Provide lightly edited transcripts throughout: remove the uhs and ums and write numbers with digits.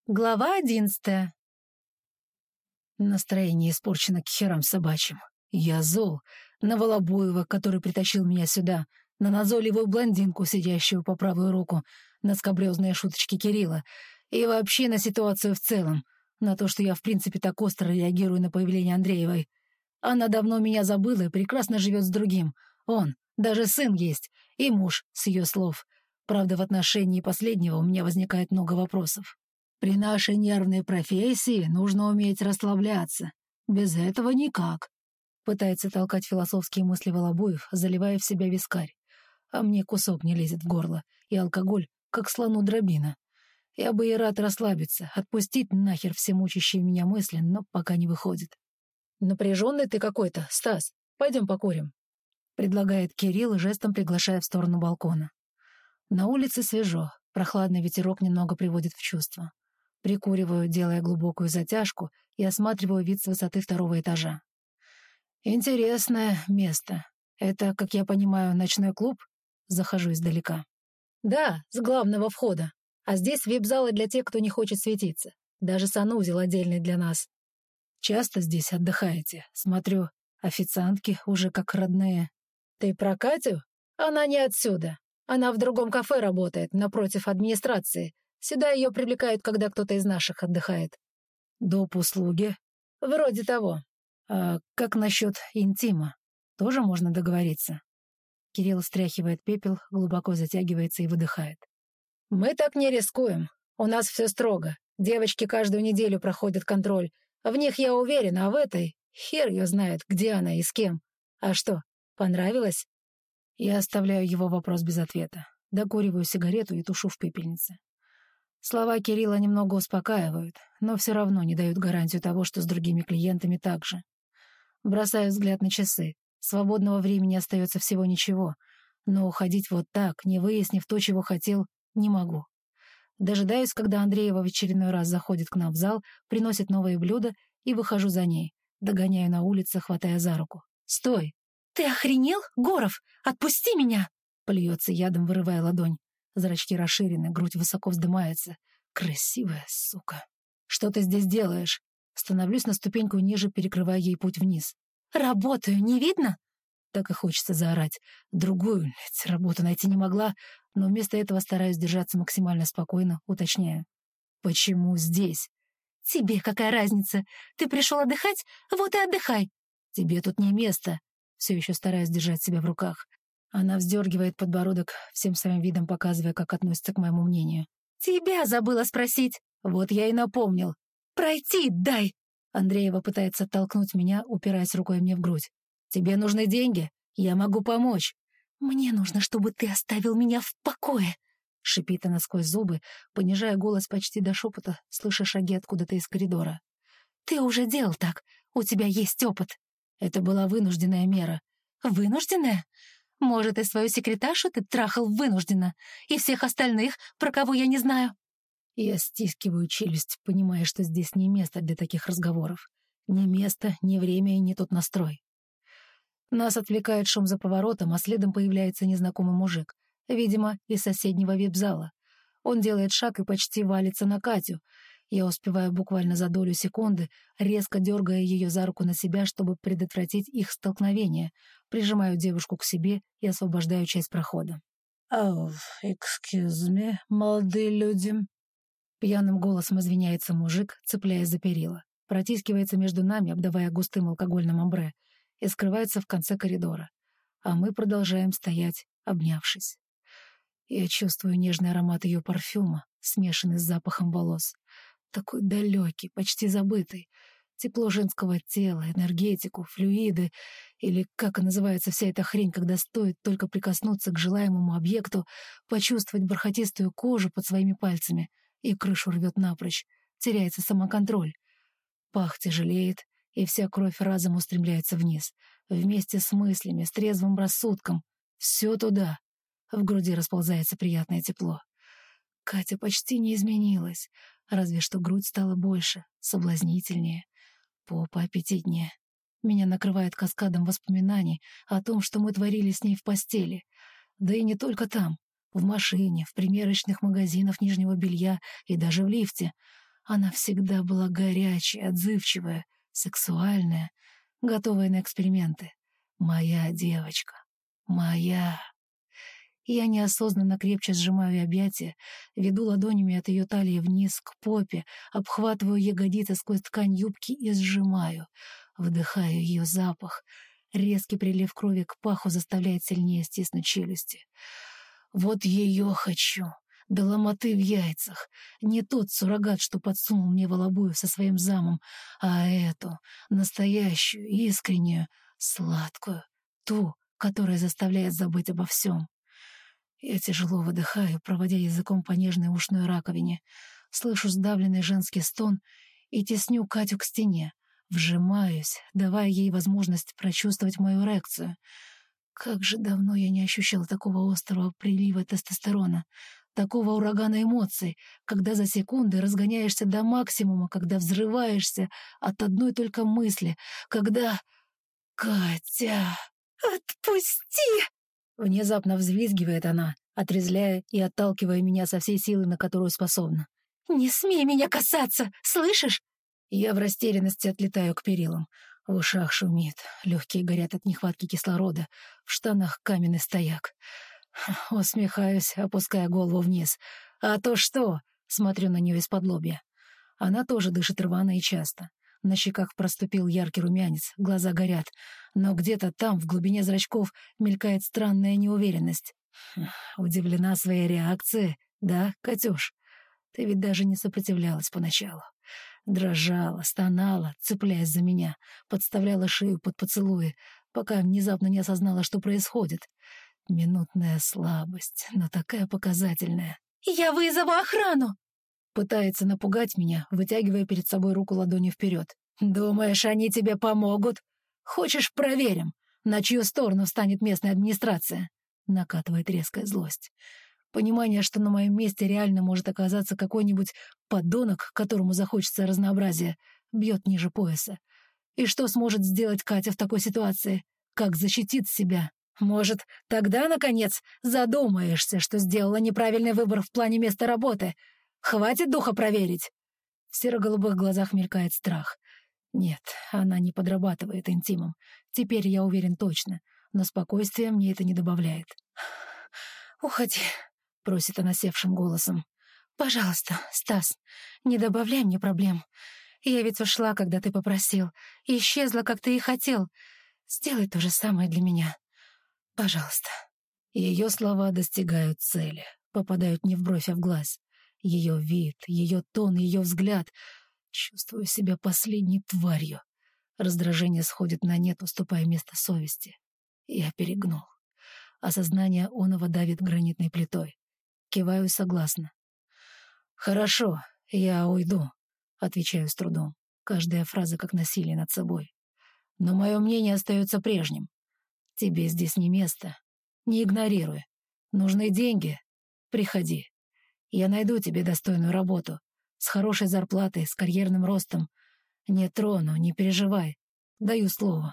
Глава 11. Настроение испорчено к херам собачьим. Я зол на Волобуева, который притащил меня сюда, на назойливую блондинку, сидящую по правую руку, на скабрёзные шуточки Кирилла и вообще на ситуацию в целом, на то, что я в принципе так остро реагирую на появление Андреевой. Она давно меня забыла и прекрасно живет с другим. Он, даже сын есть, и муж, с ее слов. Правда, в отношении последнего у меня возникает много вопросов. При нашей нервной профессии нужно уметь расслабляться. Без этого никак. Пытается толкать философские мысли Волобуев, заливая в себя вискарь. А мне кусок не лезет в горло, и алкоголь, как слону дробина. Я бы и рад расслабиться, отпустить нахер все мучащие меня мысли, но пока не выходит. «Напряженный ты какой-то, Стас. Пойдем покурим», — предлагает Кирилл, жестом приглашая в сторону балкона. На улице свежо, прохладный ветерок немного приводит в чувство. Прикуриваю, делая глубокую затяжку, и осматриваю вид с высоты 2-го этажа. Интересное место. Это, как я понимаю, ночной клуб? Захожу издалека. Да, с главного входа. А здесь вип-залы для тех, кто не хочет светиться. Даже санузел отдельный для нас. Часто здесь отдыхаете? Смотрю, официантки уже как родные. Ты про Катю? Она не отсюда. Она в другом кафе работает, напротив администрации. Сюда ее привлекают, когда кто-то из наших отдыхает. Доп. Услуги? Вроде того. А как насчет интима? Тоже можно договориться? Кирилл стряхивает пепел, глубоко затягивается и выдыхает. Мы так не рискуем. У нас все строго. Девочки каждую неделю проходят контроль. В них я уверена, а в этой хер ее знает, где она и с кем. А что, понравилось? Я оставляю его вопрос без ответа. Докуриваю сигарету и тушу в пепельнице. Слова Кирилла немного успокаивают, но все равно не дают гарантию того, что с другими клиентами так же. Бросаю взгляд на часы. Свободного времени остается всего ничего, но уходить вот так, не выяснив то, чего хотел, не могу. Дожидаюсь, когда Андреева в очередной раз заходит к нам в зал, приносит новые блюда и выхожу за ней. Догоняю на улице, хватая за руку. «Стой!» «Ты охренел, Горов? Отпусти меня!» Плюется ядом, вырывая ладонь. Зрачки расширены, грудь высоко вздымается. Красивая сука. «Что ты здесь делаешь?» Становлюсь на ступеньку ниже, перекрывая ей путь вниз. «Работаю, не видно?» Так и хочется заорать. Другую работу найти не могла, но вместо этого стараюсь держаться максимально спокойно, уточняю. «Почему здесь?» «Тебе какая разница? Ты пришел отдыхать? Вот и отдыхай!» «Тебе тут не место!» Все еще стараюсь держать себя в руках. Она вздергивает подбородок, всем своим видом показывая, как относится к моему мнению. «Тебя забыла спросить!» Вот я и напомнил. «Пройти дай!» Андреева пытается оттолкнуть меня, упираясь рукой мне в грудь. «Тебе нужны деньги? Я могу помочь!» «Мне нужно, чтобы ты оставил меня в покое!» Шипит она сквозь зубы, понижая голос почти до шепота, слыша шаги откуда-то из коридора. «Ты уже делал так. У тебя есть опыт». Это была вынужденная мера. «Вынужденная? Может, и свою секретаршу ты трахал вынужденно, и всех остальных, про кого я не знаю?» Я стискиваю челюсть, понимая, что здесь не место для таких разговоров. Ни место, ни время и не тот настрой. Нас отвлекает шум за поворотом, а следом появляется незнакомый мужик, видимо, из соседнего вип-зала. Он делает шаг и почти валится на Катю. Я успеваю буквально за долю секунды, резко дергая ее за руку на себя, чтобы предотвратить их столкновение, прижимаю девушку к себе и освобождаю часть прохода. «Oh, excuse me, молодые люди». Пьяным голосом извиняется мужик, цепляясь за перила. Протискивается между нами, обдавая густым алкогольным амбре, и скрывается в конце коридора. А мы продолжаем стоять, обнявшись. Я чувствую нежный аромат ее парфюма, смешанный с запахом волос. Такой далекий, почти забытый. Тепло женского тела, энергетику, флюиды, или как и называется вся эта хрень, когда стоит только прикоснуться к желаемому объекту, почувствовать бархатистую кожу под своими пальцами, и крышу рвет напрочь, теряется самоконтроль. Пах тяжелеет, и вся кровь разом устремляется вниз, вместе с мыслями, с трезвым рассудком. Все туда. В груди расползается приятное тепло. Катя почти не изменилась, разве что грудь стала больше, соблазнительнее, попа аппетитнее. Меня накрывает каскадом воспоминаний о том, что мы творили с ней в постели. Да и не только там. В машине, в примерочных магазинах нижнего белья и даже в лифте. Она всегда была горячая, отзывчивая, сексуальная, готовая на эксперименты. Моя девочка. Моя. Я неосознанно крепче сжимаю объятия, веду ладонями от ее талии вниз к попе, обхватываю ягодицы сквозь ткань юбки и сжимаю. Вдыхаю ее запах. Резкий прилив крови к паху заставляет сильнее стиснуть челюсти. Вот ее хочу. До ломоты в яйцах. Не тот суррогат, что подсунул мне Волобуев со своим замом, а эту, настоящую, искреннюю, сладкую, ту, которая заставляет забыть обо всем. Я тяжело выдыхаю, проводя языком по нежной ушной раковине. Слышу сдавленный женский стон и тесню Катю к стене. Вжимаюсь, давая ей возможность прочувствовать мою эрекцию. Как же давно я не ощущала такого острого прилива тестостерона, такого урагана эмоций, когда за секунды разгоняешься до максимума, когда взрываешься от одной только мысли, когда... «Катя, отпусти!» Внезапно взвизгивает она, отрезвляя и отталкивая меня со всей силы, на которую способна. «Не смей меня касаться, слышишь?» Я в растерянности отлетаю к перилам. В ушах шумит, легкие горят от нехватки кислорода, в штанах каменный стояк. Усмехаюсь, опуская голову вниз. «А то что?» — смотрю на нее из-под лобья. Она тоже дышит рвано и часто. На щеках проступил яркий румянец, глаза горят, но где-то там, в глубине зрачков, мелькает странная неуверенность. Удивлена своей реакцией, да, Катюш? Ты ведь даже не сопротивлялась поначалу. Дрожала, стонала, цепляясь за меня, подставляла шею под поцелуи, пока внезапно не осознала, что происходит. Минутная слабость, но такая показательная. «Я вызову охрану!» Пытается напугать меня, вытягивая перед собой руку ладонью вперед. «Думаешь, они тебе помогут? Хочешь, проверим, на чью сторону встанет местная администрация?» Накатывает резкая злость. Понимание, что на моем месте реально может оказаться какой-нибудь подонок, которому захочется разнообразия, бьет ниже пояса. И что сможет сделать Катя в такой ситуации? Как защитит себя? Может, тогда, наконец, задумаешься, что сделала неправильный выбор в плане места работы? Хватит духа проверить!» В серо-голубых глазах мелькает страх. Нет, она не подрабатывает интимом. Теперь я уверен точно, но спокойствия мне это не добавляет. «Уходи», — просит она севшим голосом. «Пожалуйста, Стас, не добавляй мне проблем. Я ведь ушла, когда ты попросил, и исчезла, как ты и хотел. Сделай то же самое для меня. Пожалуйста». Ее слова достигают цели, попадают не в бровь, а в глаз. Ее вид, ее тон, ее взгляд. Чувствую себя последней тварью. Раздражение сходит на нет, уступая место совести. Я перегнул. Осознание оного давит гранитной плитой. Киваю согласно. «Хорошо, я уйду», — отвечаю с трудом. Каждая фраза как насилие над собой. «Но мое мнение остается прежним. Тебе здесь не место. Не игнорируй. Нужны деньги? Приходи. Я найду тебе достойную работу, с хорошей зарплатой, с карьерным ростом. Не трону, не переживай. Даю слово».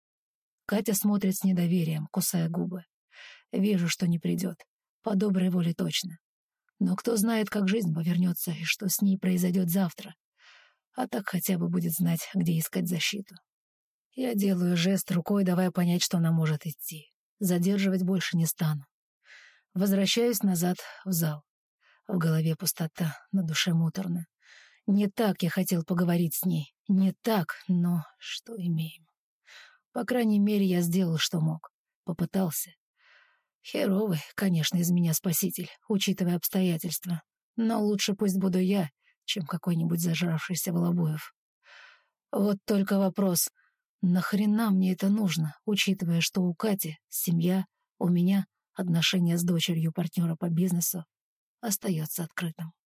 Катя смотрит с недоверием, кусая губы. Вижу, что не придет. По доброй воле точно. Но кто знает, как жизнь повернется и что с ней произойдет завтра. А так хотя бы будет знать, где искать защиту. Я делаю жест рукой, давая понять, что она может идти. Задерживать больше не стану. Возвращаюсь назад в зал. В голове пустота, на душе муторно. Не так я хотел поговорить с ней. Не так, но что имеем. По крайней мере, я сделал, что мог. Попытался. Херовый, конечно, из меня спаситель, учитывая обстоятельства. Но лучше пусть буду я, чем какой-нибудь зажравшийся Волобуев. Вот только вопрос, нахрена мне это нужно, учитывая, что у Кати семья, у меня отношения с дочерью партнера по бизнесу остается открытым.